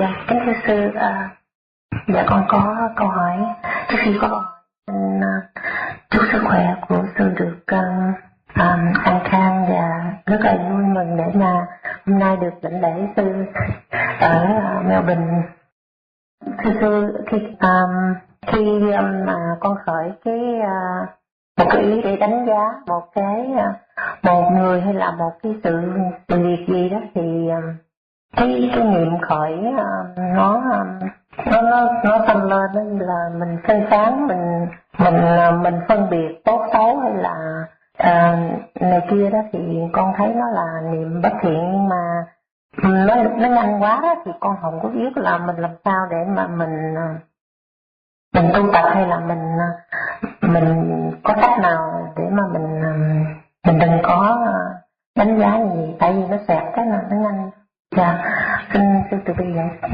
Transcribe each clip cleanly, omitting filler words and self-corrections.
Dạ, kính thưa sư, dạ con có câu hỏi. Trước khi có câu hỏi, xin chúc sức khỏe của sư được an khang và rất là vui mừng để mà hôm nay được lãnh lễ sư ở Melbourne. Thưa sư, khi mà con khởi một cái ý để đánh giá một người hay là một cái sự việc gì đó thì cái niệm khởi nó tăng lên đó là mình phê phán, mình phân biệt tốt xấu hay là này kia đó, thì con thấy nó là niệm bất thiện, nhưng mà nó nhanh quá đó, thì con không có biết là mình làm sao để mà mình tu tập, hay là mình có cách nào để mà mình đừng có đánh giá gì, tại vì nó xẹt cái là nó nhanh. Dạ, xin sư từ bi vậy.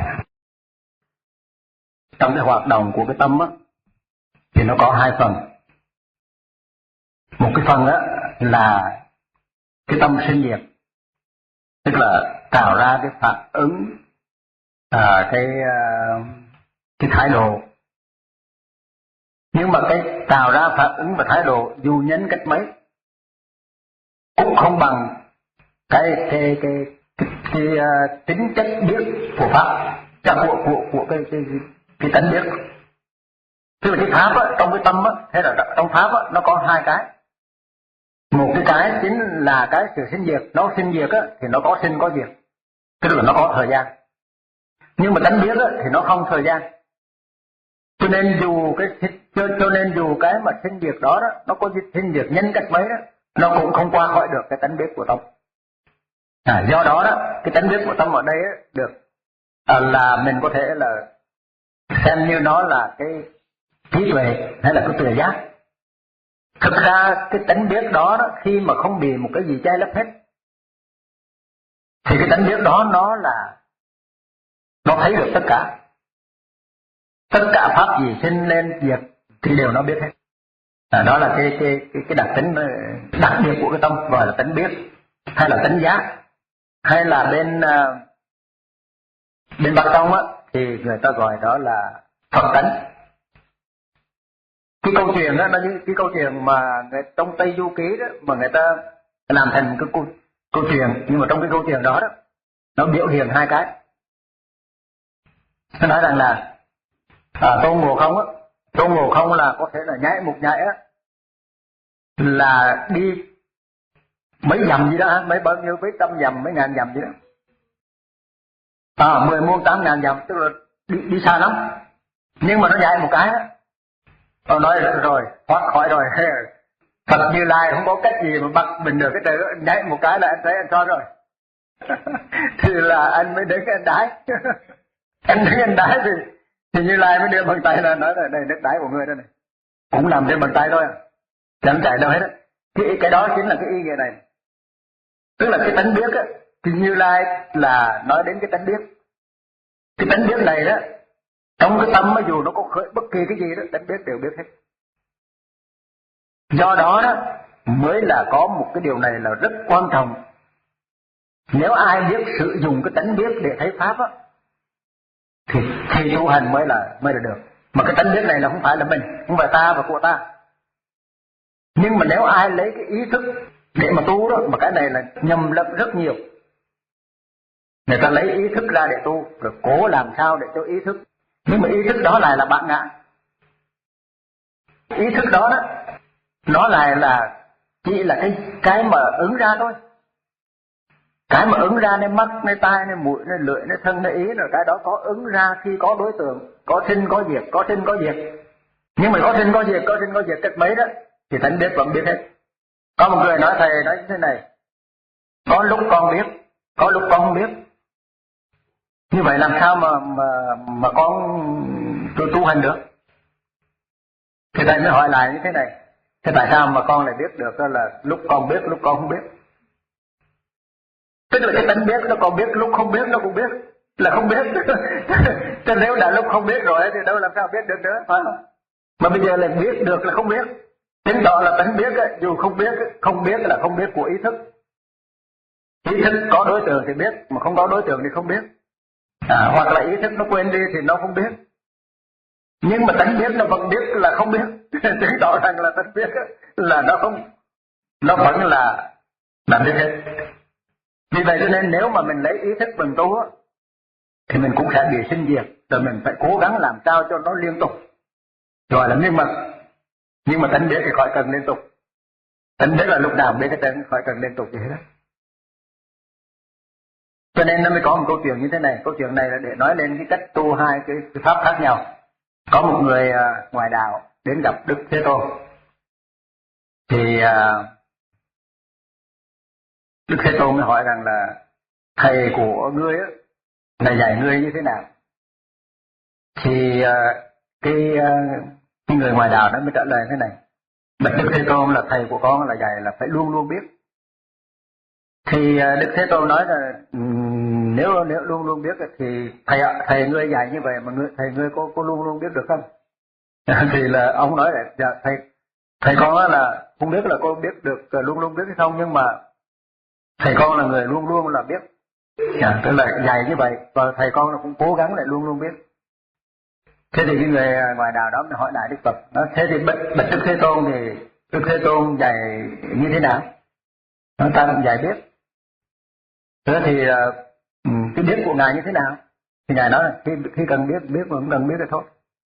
Trong cái hoạt động của cái tâm á thì nó có hai phần. Một cái phần á là cái tâm sinh diệt, tức là tạo ra cái phản ứng, cái thái độ. Nhưng mà cái tạo ra phản ứng và thái độ dù nhấn cách mấy cũng không bằng cái tính chất biết của pháp, của cái tánh biết. Tức là cái pháp á, trong cái tâm á, hay là trong pháp á, nó có hai cái. Một cái chính là cái sự sinh diệt. Nó sinh diệt á thì nó có sinh có diệt, tức là nó có thời gian. Nhưng mà tánh biết á thì nó không thời gian. Cho nên dù cái mà sinh diệt đó nó có sinh diệt nhân cách mấy đó, nó cũng không qua khỏi được cái tánh biết của tâm. Do đó cái tánh biết của tâm ở đây được là mình có thể là xem như nó là cái trí tuệ hay là cái tuệ giác. Thực ra cái tánh biết đó khi mà không bị một cái gì che lấp hết thì cái tánh biết đó nó thấy được tất cả. Tất cả pháp gì sinh lên diệt thì đều nó biết hết. Đó là cái đặc tính đặc biệt của cái tâm, gọi là tánh biết hay là tánh giác. Hay là bên Bắc Tông á thì người ta gọi đó là Phật tánh. Cái câu chuyện đó nó như cái câu chuyện mà trong Tây Du Ký đó, mà người ta làm thành cái câu chuyện, nhưng mà trong cái câu chuyện đó nó biểu hiện hai cái. Nó nói rằng là Tôn Ngộ Không là có thể là nhảy một nhảy á là đi mấy dặm gì đó, mấy bao nhiêu, mấy trăm dặm, mấy ngàn dặm gì đó, 10 muôn 8 ngàn dặm, tức là đi xa lắm. Nhưng mà nó nhảy một cái nó nói rồi thoát khỏi rồi. Phật Như Lai không có cách gì mà bắt mình được cái trời đó, nhảy một cái là anh thấy anh cho rồi. Thì là anh mới đứng anh đái. Anh đứng anh đái thì Như Lai mới đưa bàn tay ra nói là đây nước đái của người đó này, cũng nằm trên bàn tay thôi, chẳng chạy đâu hết á. Cái đó chính là cái ý nghĩa này. Tức là cái tánh biết á, thì Như Lai là nói đến cái tánh biết. Cái tánh biết này đó, trong cái tâm dù nó có khởi bất kỳ cái gì đó, tánh biết đều biết hết. Do đó mới là có một cái điều này là rất quan trọng. Nếu ai biết sử dụng cái tánh biết để thấy pháp á, thì tu hành mới là được. Mà cái tánh biết này là không phải là mình, không phải ta và của ta. Nhưng mà nếu ai lấy cái ý thức để mà tu đó, mà cái này là nhầm lẫn rất nhiều. Người ta lấy ý thức ra để tu, rồi cố làm sao để cho ý thức. Nhưng mà ý thức đó lại là bản ngã. Ý thức đó nó lại là chỉ là cái mà ứng ra thôi. Cái mà ứng ra nơi mắt, nơi tai, nơi mũi, nơi lưỡi, nơi thân, nơi ý, rồi cái đó có ứng ra khi có đối tượng, có sinh có diệt, có sinh có diệt. Nhưng mà có sinh có diệt cách mấy đó thì tánh biết vẫn biết hết. Có một người nói thầy nói như thế này: có lúc con biết, có lúc con không biết. Như vậy làm sao mà con tu hành được? Thì thầy mới hỏi lại như thế này: thế tại sao mà con lại biết được là lúc con biết, lúc con không biết? Tức là cái tánh biết nó còn biết, lúc không biết nó cũng biết, là không biết. Chứ nếu đã lúc không biết rồi thì đâu làm sao biết được nữa, phải không? Mà bây giờ lại biết được là không biết. Chứng tỏ là tánh biết dù không biết là không biết của ý thức. Ý thức có đối tượng thì biết, mà không có đối tượng thì không biết. Hoặc là ý thức nó quên đi thì nó không biết, nhưng mà tánh biết nó vẫn biết là không biết. Chứng tỏ rằng là tánh biết là nó không, nó vẫn là biết hết. Vì vậy cho nên nếu mà mình lấy ý thức mình tu thì mình cũng sẽ bị sinh diệt, rồi mình phải cố gắng làm sao cho nó liên tục. Rồi là nhưng mà tánh biết thì khỏi cần liên tục. Tánh biết là lúc nào biết cái tên khỏi cần liên tục gì hết. Cho nên nó mới có một câu chuyện như thế này. Câu chuyện này là để nói lên cái cách tu hai cái pháp khác nhau. Có một người ngoài đạo đến gặp Đức Thế Tôn. Thì Đức Thế Tôn mới hỏi rằng là thầy của ngươi là dạy ngươi như thế nào? Thì cái người ngoài đạo đó mới trả lời thế này: bạch Đức Thế Tôn, là thầy của con là dạy là phải luôn luôn biết. Thì Đức Thế Tôn nói là nếu luôn luôn biết thì thầy ngươi dạy như vậy mà thầy ngươi có luôn luôn biết được không? Thì là ông nói là dạ, thầy con là không biết là cô biết được luôn luôn biết hay không, nhưng mà thầy con là người luôn luôn là biết. Tức là dạy như vậy, và thầy con là cũng cố gắng lại luôn luôn biết. Thế thì cái người ngoài đạo đó mới hỏi lại Đức Phật: thế thì bạch Đức Thế Tôn thì Đức Thế Tôn dạy như thế nào? Ta cũng dạy biết. Thế thì cái biết của ngài như thế nào? Thì ngài nói là khi cần biết mà cũng cần biết rồi thôi.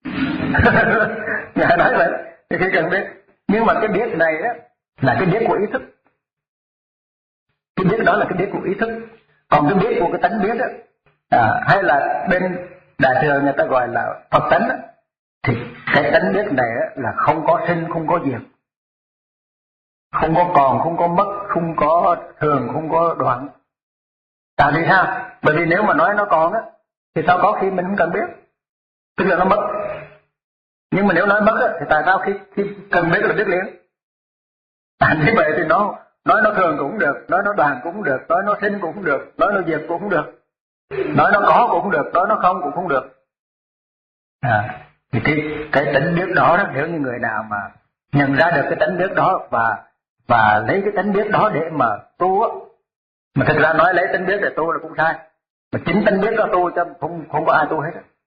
Ngài nói vậy, thì khi cần biết. Nhưng mà cái biết này đó là cái biết của ý thức. Cái biết đó là cái biết của ý thức. Còn cái biết của cái tánh biết đó, hay là bên Đại thừa người ta gọi là Phật tánh đó, thì cái tánh biết này là không có sinh, không có diệt, không có còn, không có mất, không có thường, không có đoạn. Tại vì sao? Bởi vì nếu mà nói nó còn thì sao có khi mình không cần biết, tức là nó mất. Nhưng mà nếu nói mất thì tại sao khi cần biết là biết liền? Như vậy thì nói nó thường cũng được, nói nó đoàn cũng được, nói nó sinh cũng được, nói nó diệt cũng không được, nói nó có cũng không được, nói nó không cũng không được. Thì cái tánh biết đó, nếu như người nào mà nhận ra được cái tánh biết đó và lấy cái tánh biết đó để mà tu mà thực ra nói lấy tánh biết để tu là cũng sai, mà chính tánh biết đó tu cho không có ai tu hết.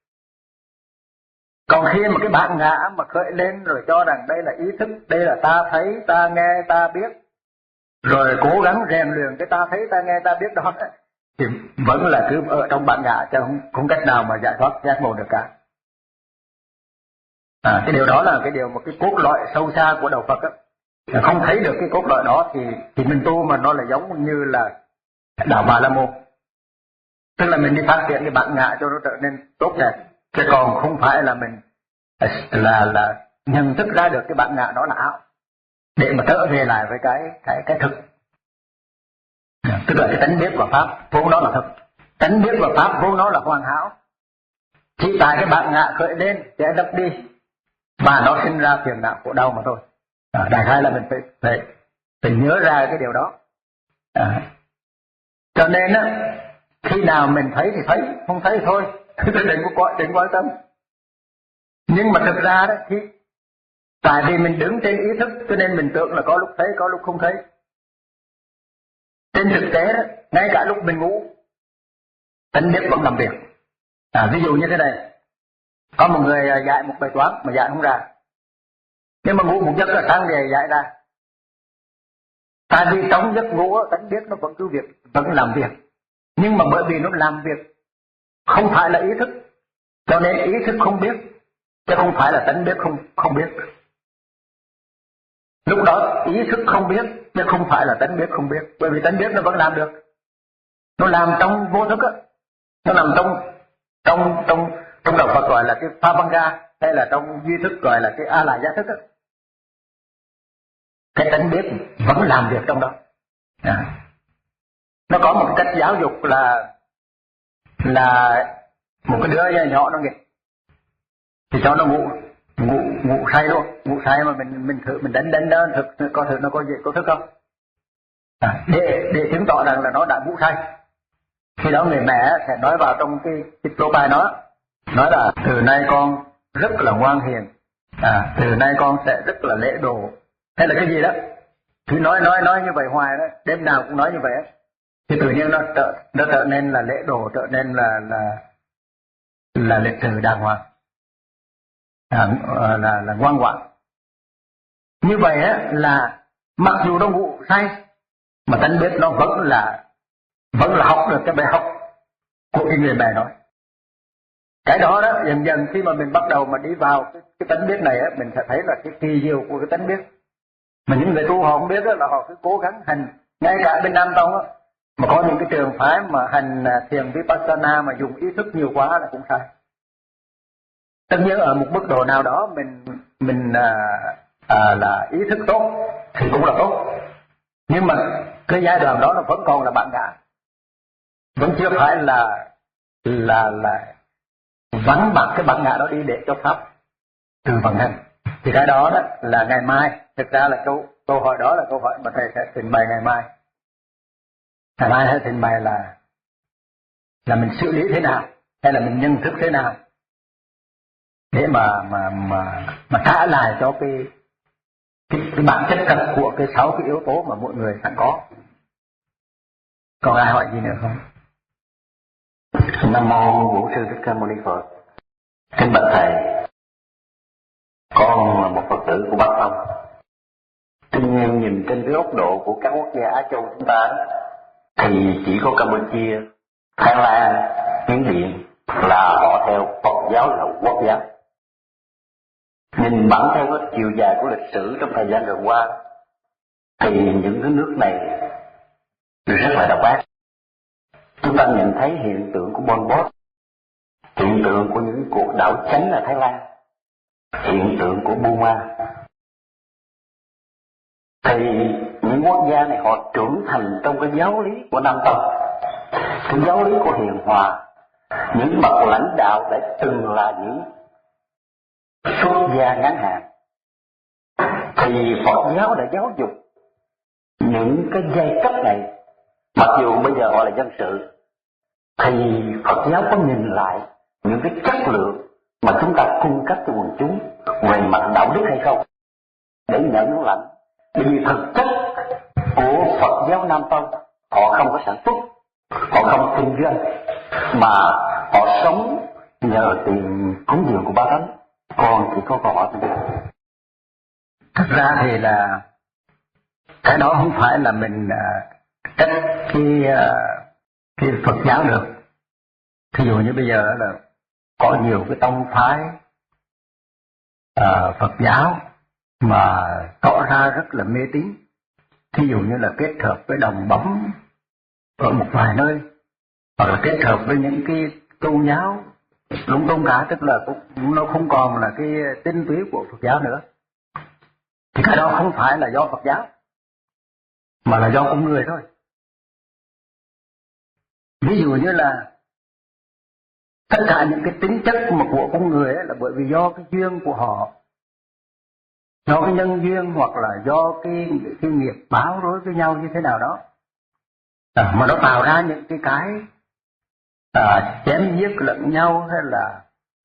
Còn khi mà cái bản ngã mà khởi lên rồi cho rằng đây là ý thức, đây là ta thấy, ta nghe, ta biết, rồi cố gắng rèn luyện cái ta thấy, ta nghe, ta biết đó, thì vẫn là cứ ở trong bản ngã, chứ không cách nào mà giải thoát giác ngộ được cả. Cái điều đó là cái điều một cái cốt lõi sâu xa của đạo Phật á. Không thấy được cái cốt lõi đó thì mình tu mà nó là giống như là đạo Bà La Môn. Tức là mình đi phát triển cái bản ngã cho nó trở nên tốt đẹp, chứ còn không phải là mình là nhận thức ra được cái bản ngã đó là ảo để mà trở về lại với cái thực. Tức là cái tánh biết và pháp vốn nó là thực, tánh biết và pháp vốn nó là hoàn hảo. Chỉ tại cái bản ngã khởi lên sẽ đập đi mà nó sinh ra phiền não khổ đau mà thôi. Đại khái là mình phải nhớ ra cái điều đó. Cho nên khi nào mình thấy thì thấy, không thấy thì thôi, đừng quan tâm. Nhưng mà thực ra đó thì tại vì mình đứng trên ý thức cho nên mình tưởng là có lúc thấy, có lúc không thấy. Trên thực tế đó, ngay cả lúc mình ngủ, tánh biết vẫn làm việc. Ví dụ như thế này, có một người dạy một bài toán mà dạy không ra, nhưng mà ngủ một giấc là sáng về dạy ra. Tại vì trong giấc ngủ tánh biết nó vẫn cứ việc, vẫn làm việc, nhưng mà bởi vì nó làm việc không phải là ý thức, cho nên ý thức không biết, chứ không phải là tánh biết không biết. Lúc đó ý thức không biết, chứ không phải là tánh biết không biết, bởi vì tánh biết nó vẫn làm được. Nó làm trong vô thức á, nó nằm trong đạo Phật gọi là cái pha băng ga, hay là trong duy thức gọi là cái a la gia thức á. Cái tánh biết vẫn làm việc trong đó. Nó có một cách giáo dục là một cái đứa nhỏ nó nghịch thì cho nó ngủ say luôn, ngủ say mà mình thử mình đánh nó thực có thử nó có thức không? Để chứng tỏ rằng là nó đã ngủ say. Khi đó người mẹ sẽ nói vào trong cái lỗ tai nó, nói là từ nay con rất là ngoan hiền, từ nay con sẽ rất là lễ độ, hay là cái gì đó. Cứ nói như vậy hoài đó, đêm nào cũng nói như vậy, thì tự nhiên nó trở nên là lễ độ, trở nên là là lịch sự đàng hoàng, là ngoan ngoãn. Như vậy á, là mặc dù nó ngủ say mà tánh biết nó vẫn là học được cái bài học của cái người mẹ nói. Cái đó đó dần dần khi mà mình bắt đầu mà đi vào cái tánh biết này á, mình sẽ thấy là cái kỳ diệu của cái tánh biết. Mà những người tu họ không biết đó, là họ cứ cố gắng hành. Ngay cả bên Nam Tông á, mà có những cái trường phái mà hành thiền Vipassana mà dùng ý thức nhiều quá là cũng sai. Tất nhiên ở một mức độ nào đó mình là ý thức tốt thì cũng là tốt, nhưng mà cái giai đoạn đó nó vẫn còn là bản ngã, vẫn chưa phải là vắng bặt cái bản ngã đó đi để cho pháp từ vận hành. Thì cái đó đó là ngày mai, thực ra là câu hỏi đó là câu hỏi mà thầy sẽ trình bày ngày mai. Ngày mai sẽ trình bày là mình xử lý thế nào, hay là mình nhận thức thế nào để mà trả lại cho cái bản chất thật của cái 6 cái yếu tố mà mỗi người sẵn có. Còn ai hỏi gì nữa không? Nam mô Bổn Sư Thích Ca Mâu Ni Phật. Kính bạch thầy, con là một Phật tử của Bắc Tông. Tuy nhiên nhìn trên cái góc độ của các quốc gia Á Châu chúng ta thì chỉ có Campuchia, Thái Lan, Miến Điện là họ theo Phật giáo là quốc giáo. Nhìn bản theo cái chiều dài của lịch sử trong thời gian vừa qua thì những cái nước này rất là độc ác. Chúng ta nhận thấy hiện tượng của Pol Pot, hiện tượng của những cuộc đảo chánh ở Thái Lan, hiện tượng của Burma. Thì những quốc gia này họ trưởng thành trong cái giáo lý của Nam Tông, cái giáo lý của hiền hòa. Những bậc lãnh đạo đã từng là những xuất gia ngắn hạn, thì Phật giáo đã giáo dục những cái giai cấp này. Mặc dù bây giờ họ là dân sự, thì Phật giáo có nhìn lại những cái chất lượng mà chúng ta cung cấp cho quần chúng về mặt đạo đức hay không, để nhận lãnh. Bởi vì thực chất của Phật giáo Nam Tông, họ không có sản xuất, họ không kinh doanh, mà họ sống nhờ tiền cúng dường của Bá Tánh. Con chỉ có câu hỏi này. Thật ra thì là cái đó không phải là mình trách cái Phật giáo được. Thí dụ như bây giờ là có nhiều cái tông phái Phật giáo mà tỏ ra rất là mê tín. Thí dụ như là kết hợp với đồng bóng ở một vài nơi, hoặc là kết hợp với những cái tôn giáo lung tung cả, tức là nó không còn là cái tinh túy của Phật giáo nữa. Thì cái đó không phải là do Phật giáo, mà là do con người thôi. Ví dụ như là tất cả những cái tính chất mà của con người ấy là bởi vì do cái duyên của họ, do cái nhân duyên, hoặc là do cái nghiệp báo rối với nhau như thế nào đó, mà nó tạo ra những cái chém giết lẫn nhau, hay là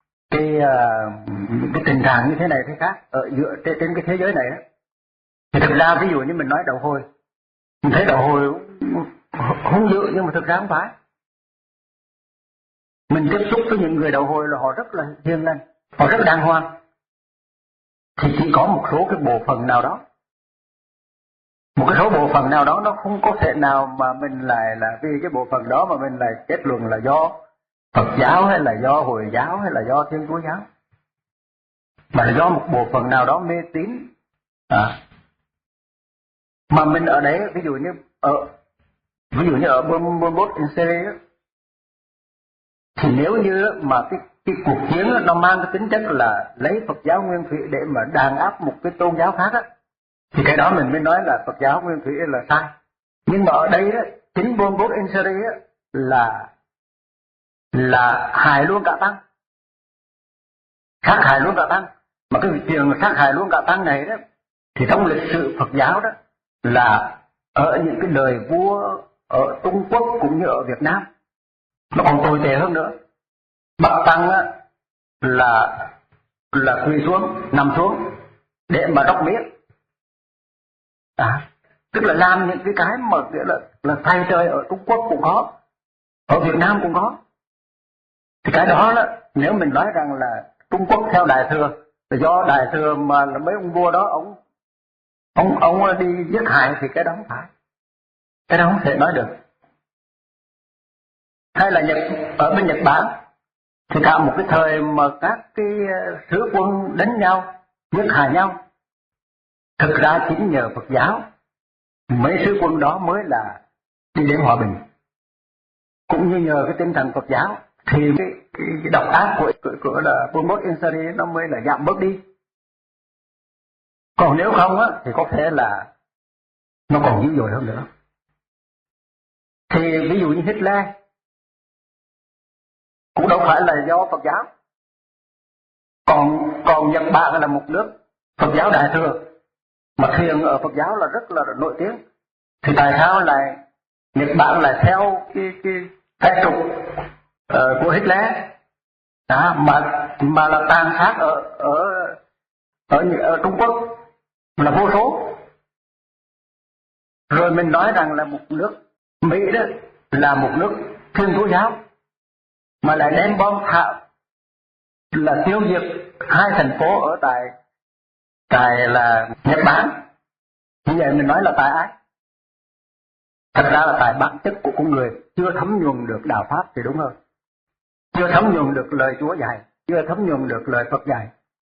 cái tình trạng như thế này thế khác ở giữa trên cái thế giới này đó. Thì thực ra ví dụ như mình nói đầu hồi, mình thấy đầu hồi hung dữ, nhưng mà thực ra không phải. Mình tiếp xúc với những người đầu hồi là họ rất là hiền lành, họ rất đàng hoàng. Thì chỉ có một số cái bộ phận nào đó, một cái số bộ phận nào đó nó không có thể nào mà mình lại là vì cái bộ phận đó mà mình lại kết luận là do Phật giáo, hay là do Hồi giáo, hay là do Thiên Chúa giáo, mà là do một bộ phận nào đó mê tín. Mà mình ở đấy, ví dụ như ở Pol Pot in Syria, thì nếu như mà cái cuộc chiến nó mang cái tính chất là lấy Phật giáo nguyên thủy để mà đàn áp một cái tôn giáo khác á, thì cái đó mình mới nói là Phật giáo nguyên thủy là sai. Nhưng mà ở đây đó, chính Pol Pot in Syria là hại luôn cả tăng, sát hại luôn cả tăng. Mà cái chuyện sát hại luôn cả tăng này đó, thì trong lịch sử Phật giáo đó là ở những cái đời vua ở Trung Quốc cũng như ở Việt Nam nó còn tồi tệ hơn nữa. Bắt tăng á là quỳ xuống, nằm xuống để mà đốc miết, tức là làm những cái mà nghĩa là thay trời ở Trung Quốc cũng có, ở Việt Nam cũng có. Thì cái đó nếu mình nói rằng là Trung Quốc theo Đại Thừa, là do Đại Thừa mà là mấy ông vua đó ông đi giết hại, thì cái đó không phải, cái đó không thể nói được. Hay là ở bên Nhật Bản thì cả một cái thời mà các cái sứ quân đánh nhau, giết hại nhau, thực ra chính nhờ Phật giáo mấy sứ quân đó mới là đi đến hòa bình, cũng như nhờ cái tinh thần Phật giáo thì cái độc ác của là Pol Pot Ieng Sari nó mới là giảm bớt đi. Còn nếu không thì có thể là nó còn dữ dội hơn nữa. Thì ví dụ như Hitler cũng đâu phải là do Phật giáo. Còn Nhật Bản là một nước Phật giáo Đại Thừa, mà thiền ở Phật giáo là rất là nổi tiếng. Thì tại sao lại Nhật Bản lại theo cái trục của Hitler đó, mà là tàn sát ở Trung Quốc là vô số. Rồi mình nói rằng là một nước Mỹ đó là một nước Thiên Chúa giáo, mà lại đem bom thạo là tiêu diệt 2 thành phố ở tại là Nhật Bản. Như vậy mình nói là tại ai? Thật ra là tại bản chất của con người chưa thấm nhuần được đạo pháp thì đúng hơn, chưa thấm nhuần được lời Chúa dạy, chưa thấm nhuần được lời Phật dạy.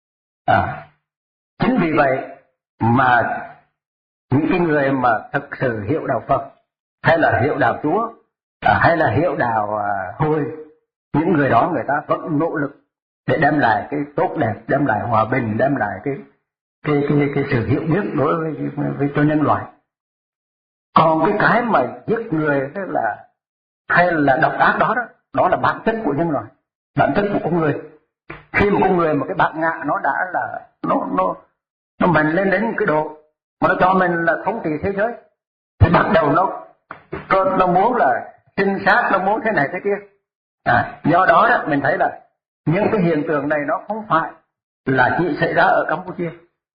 Chính vì vậy mà những cái người mà thực sự hiểu đạo Phật, hay là hiểu đạo Chúa, hay là hiểu đạo Hồi, những người đó người ta vẫn nỗ lực để đem lại cái tốt đẹp, đem lại hòa bình, đem lại cái sự hiểu biết đối với cho nhân loại. Còn cái mà giết người hay là độc ác đó là bản chất của nhân loại, bản chất của con người. Khi mà con người, một cái bản ngã nó đã là nó mạnh lên đến một cái độ mà nó cho mình là thống trị thế giới, thì bắt đầu nó muốn là trinh sát, nó muốn thế này thế kia. Do đó mình thấy là những cái hiện tượng này nó không phải là chỉ xảy ra ở Campuchia,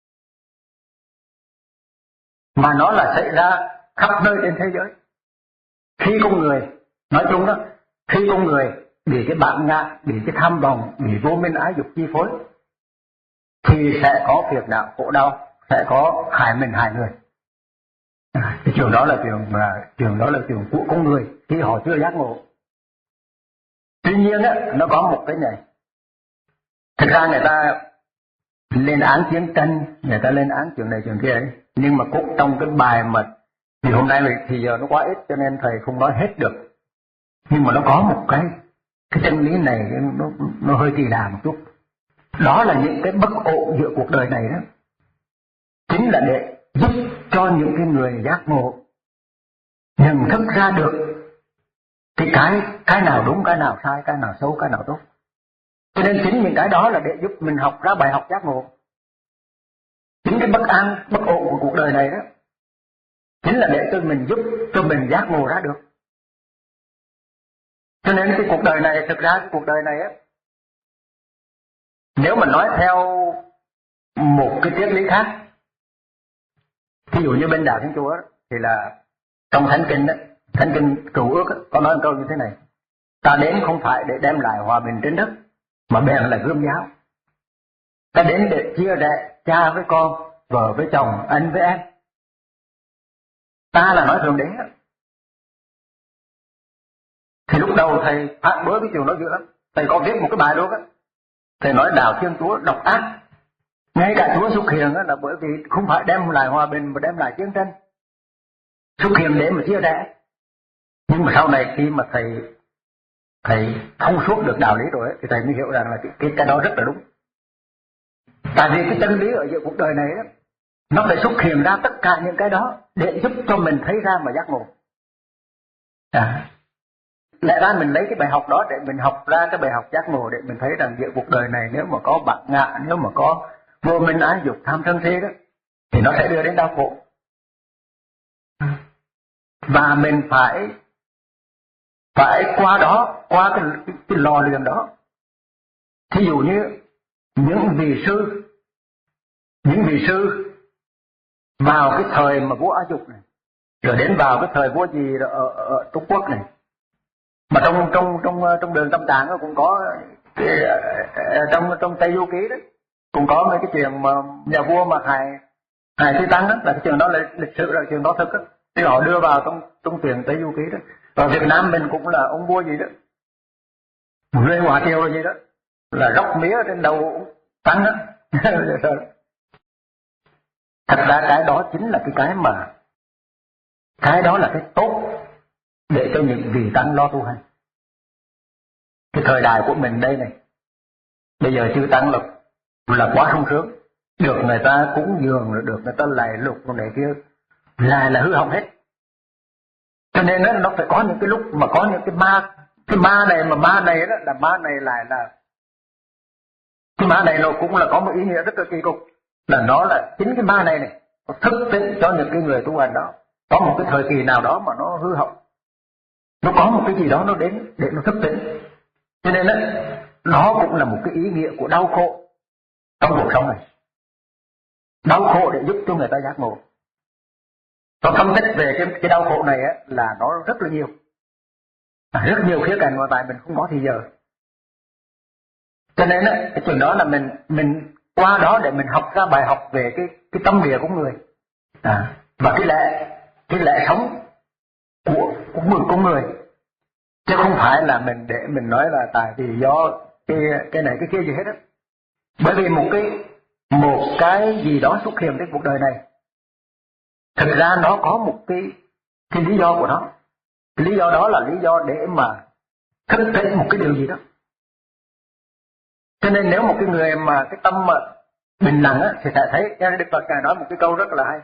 mà nó là xảy ra khắp nơi trên thế giới. Khi con người, nói chung đó, khi con người bị cái bản ngã, bị cái tham vọng, bị vô minh ái dục chi phối, thì sẽ có phiền não khổ đau, sẽ có hại mình hại người. Cái trường đó là trường của con người khi họ chưa giác ngộ. Tuy nhiên nó có một cái này. Thực ra người ta lên án chiến tranh, người ta lên án chuyện này chuyện kia ấy. Nhưng mà cũng trong cái bài mà thì hôm nay thì giờ nó quá ít cho nên thầy không nói hết được. Nhưng mà nó có một cái chân lý này nó hơi kỳ lạ một chút. Đó là những cái bất ổn giữa cuộc đời này đó, chính là để giúp cho những cái người giác ngộ nhận thức ra được cái nào đúng, cái nào sai, cái nào xấu, cái nào tốt. Cho nên chính những cái đó là để giúp mình học ra bài học giác ngộ. Chính cái bất an, bất ổn của cuộc đời này đó chính là để cho mình giúp cho mình giác ngộ ra được. Cho nên cái cuộc đời này, thực ra cái cuộc đời này nếu mà nói theo một cái triết lý khác, ví dụ như bên đạo Thiên Chúa thì là trong Thánh Kinh Cựu Ước có nói một câu như thế này: ta đến không phải để đem lại hòa bình trên đất, mà bèn là gươm giáo. Ta đến để chia rẽ cha với con, vợ với chồng, anh với em. Ta là nói Thượng Đế. Thì lúc đầu thầy phản đối cái chuyện đó dữ lắm. Thầy có viết một cái bài luôn á. Thầy nói đạo Thiên Chúa độc ác. Ngay cả Chúa xuất hiện là bởi vì không phải đem lại hòa bình mà đem lại chiến tranh. Xuất hiện để mà chia rẽ. Nhưng mà sau này khi mà thầy thông suốt được đạo lý rồi thì thầy mới hiểu rằng là cái đó rất là đúng. Tại vì cái chân lý ở giữa cuộc đời này đó, nó lại xuất hiện ra tất cả những cái đó để giúp cho mình thấy ra mà giác ngộ. Lẽ ra mình lấy cái bài học đó để mình học ra cái bài học giác ngộ, để mình thấy rằng giữa cuộc đời này nếu mà có bản ngã, nếu mà có vô minh ái dục tham sân si đó, thì nó sẽ đưa đến đau khổ. Và mình phải qua đó, qua cái lò luyện đó. Thí dụ như những vị sư vào cái thời mà vua A Dục này, rồi đến vào cái thời vua gì ở Trung Quốc này, Mà trong đường tâm tạng cũng có trong Tây Du Ký đó cũng có mấy cái chuyện mà nhà vua mà hại Chư Tăng đó, là cái chuyện đó là lịch sử, là chuyện đó thực đó. Thì họ đưa vào trong truyện Tây Du Ký đó. Và Việt Nam mình cũng là ông vua gì đó, Lê Hòa Triều rồi gì đó, là róc mía trên đầu Tăng đó. Thật ra cái đó chính là cái đó là cái tốt để cho những vị Tăng lo tu hành. Cái thời đại của mình đây này, bây giờ Chư Tăng là quá sung sướng, được người ta cúng dường, rồi được người ta lạy lục rồi này kia, là hư hỏng hết. Cho nên nó phải có những cái lúc mà có những cái ma này, mà ma này đó là ma này lại là cái ma này nó cũng là có một ý nghĩa rất là kỳ cục, là nó là chính cái ma này nó thức tỉnh cho những cái người tu hành đó. Có một cái thời kỳ nào đó mà nó hư hỏng, nó có một cái gì đó nó đến để nó thức tỉnh. Cho nên nó cũng là một cái ý nghĩa của đau khổ trong cuộc sống này. Đau khổ để giúp cho người ta giác ngộ. Tôi phân tích về cái đau khổ này là nó rất là nhiều, rất nhiều khía cạnh mà tại mình không có thì giờ. Cho nên cái chuyện đó là mình qua đó để mình học ra bài học về cái tâm địa của người, và cái lẽ sống của con người, chứ không phải là mình để mình nói là tại vì do cái này cái kia gì hết á. Bởi vì một cái gì đó xuất hiện trên cuộc đời này, thực ra nó có một cái lý do của nó. Cái lý do đó là lý do để mà thức tỉnh một cái điều gì đó. Cho nên nếu một cái người mà cái tâm mà bình lặng á, thì sẽ thấy, Đức Phật Ngài nói một cái câu rất là hay.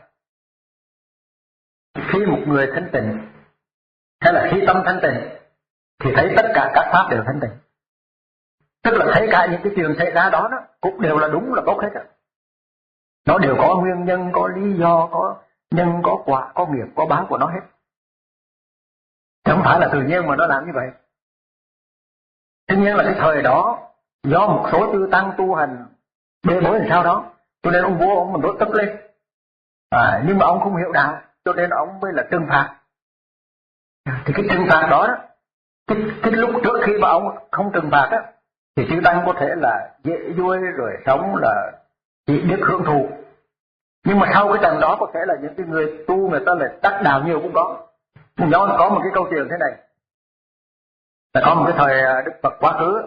Khi một người thanh tịnh, hay là khi tâm thanh tịnh, thì thấy tất cả các pháp đều thanh tịnh. Tức là thấy cả những cái chuyện xảy ra đó cũng đều là đúng, là tốt hết á. Nó đều có nguyên nhân, có lý do, có nhân, có quả, có nghiệp, có báo của nó hết. Không phải là tự nhiên mà nó làm như vậy. Tuy nhiên là cái thời đó, do một số chư tăng tu hành bê bối làm sao đó, cho nên ông vua ông mình đốt tức lên. Nhưng mà ông không hiểu đạo, cho nên ông mới là trừng phạt. Thì cái trừng phạt đó, cái lúc trước khi mà ông không trừng phạt á, thì chư tăng có thể là dễ vui rồi sống là chỉ biết hưởng thụ. Nhưng mà sau cái trận đó có thể là những cái người tu người ta lại đắc đạo nhiều cũng có. Nó có một cái câu chuyện thế này, là có một cái thời Đức Phật quá khứ,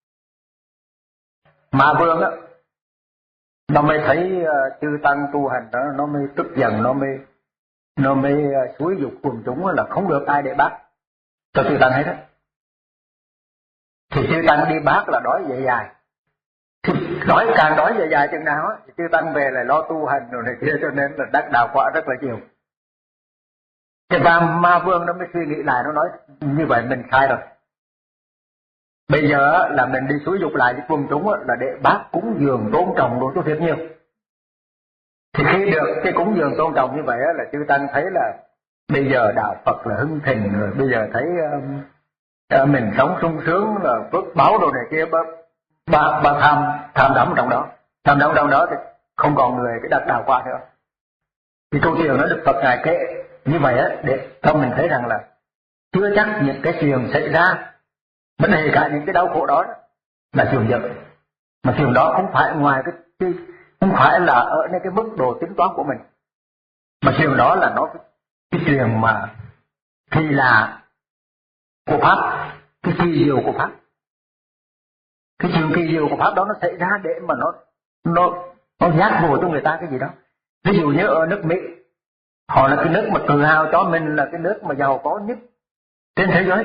Ma Vương á, nó mới thấy chư tăng tu hành đó, nó mới tức giận, nó mới xúi dục quần chúng là không được ai để bác cho chư tăng hết á. Thì chư tăng đi bác là đói dài, thì càng đói dài chừng nào á, thì chư tăng về lại lo tu hành rồi này kia, cho nên là đắc đạo quả rất là nhiều. Thì Ma Vương nó mới suy nghĩ lại, nó nói như vậy mình sai rồi. Bây giờ là mình đi xúi dục lại với quần chúng là để bác cúng dường tôn trọng đồ cho thiệt nhiều. Thì khi được cái cúng dường tôn trọng như vậy là chư tăng thấy là bây giờ đạo Phật là hưng thịnh rồi, bây giờ thấy mình sống sung sướng là phước báo đồ này kia, bà tham đắm trong đó thì không còn người cái đạt đạo qua nữa. Thì câu chuyện nó Đức Phật Ngài kể như vậy để cho mình thấy rằng là chưa chắc những cái chuyện xảy ra, vấn đề cả những cái đau khổ đó là chuyện dở, mà chuyện đó không phải ngoài không phải là ở cái mức độ tính toán của mình, mà chuyện đó là nó cái chuyện mà kỳ lạ của pháp, cái kỳ diệu của pháp. Cái chuyện kỳ diệu của pháp đó nó xảy ra để mà nó giác ngộ cho người ta cái gì đó. Ví dụ như ở nước Mỹ, họ là cái nước mà tự hào cho mình là cái nước mà giàu có nhất trên thế giới,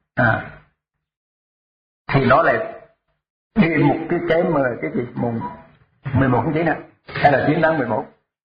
thì nó lại đi một cái mà cái gì mùng 11 tháng 9 nè, hay là 9 tháng 11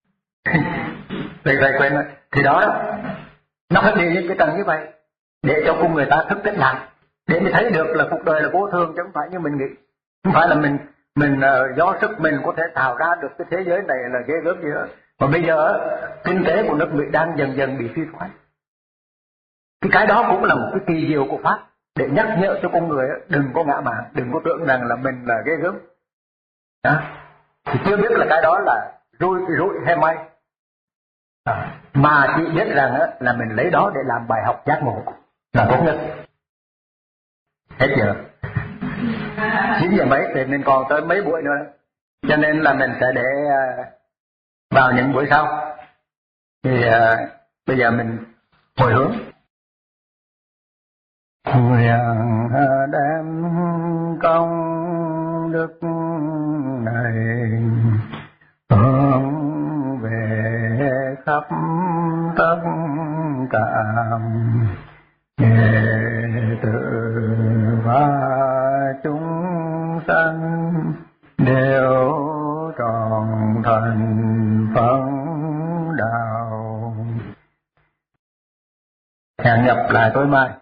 vậy quên rồi. Thì đó nó phải đi những cái tầng như vậy để cho con người ta thức tỉnh lại, để mình thấy được là cuộc đời là vô thường, chứ không phải như mình nghĩ. Không phải là mình do sức mình có thể tạo ra được cái thế giới này là ghê gớm gì đó. Mà bây giờ kinh tế của nước Mỹ đang dần dần bị suy thoái. Cái đó cũng là một cái kỳ diệu của pháp để nhắc nhở cho con người đừng có ngã mạn, đừng có tưởng rằng là mình là ghê gớm. Thì chưa biết là cái đó là rủi hay may, mà chỉ biết rằng là mình lấy đó để làm bài học giác ngộ là tốt nhất. Hết giờ. 9 giờ mấy thì mình còn tới mấy buổi nữa. Cho nên là mình sẽ để vào những buổi sau. Thì bây giờ mình hồi hướng. Nguyện đem công đức này hướng về khắp tất cả đệ tử và chúng sanh đều tròn thành phân đạo. Hẹn gặp lại tối mai.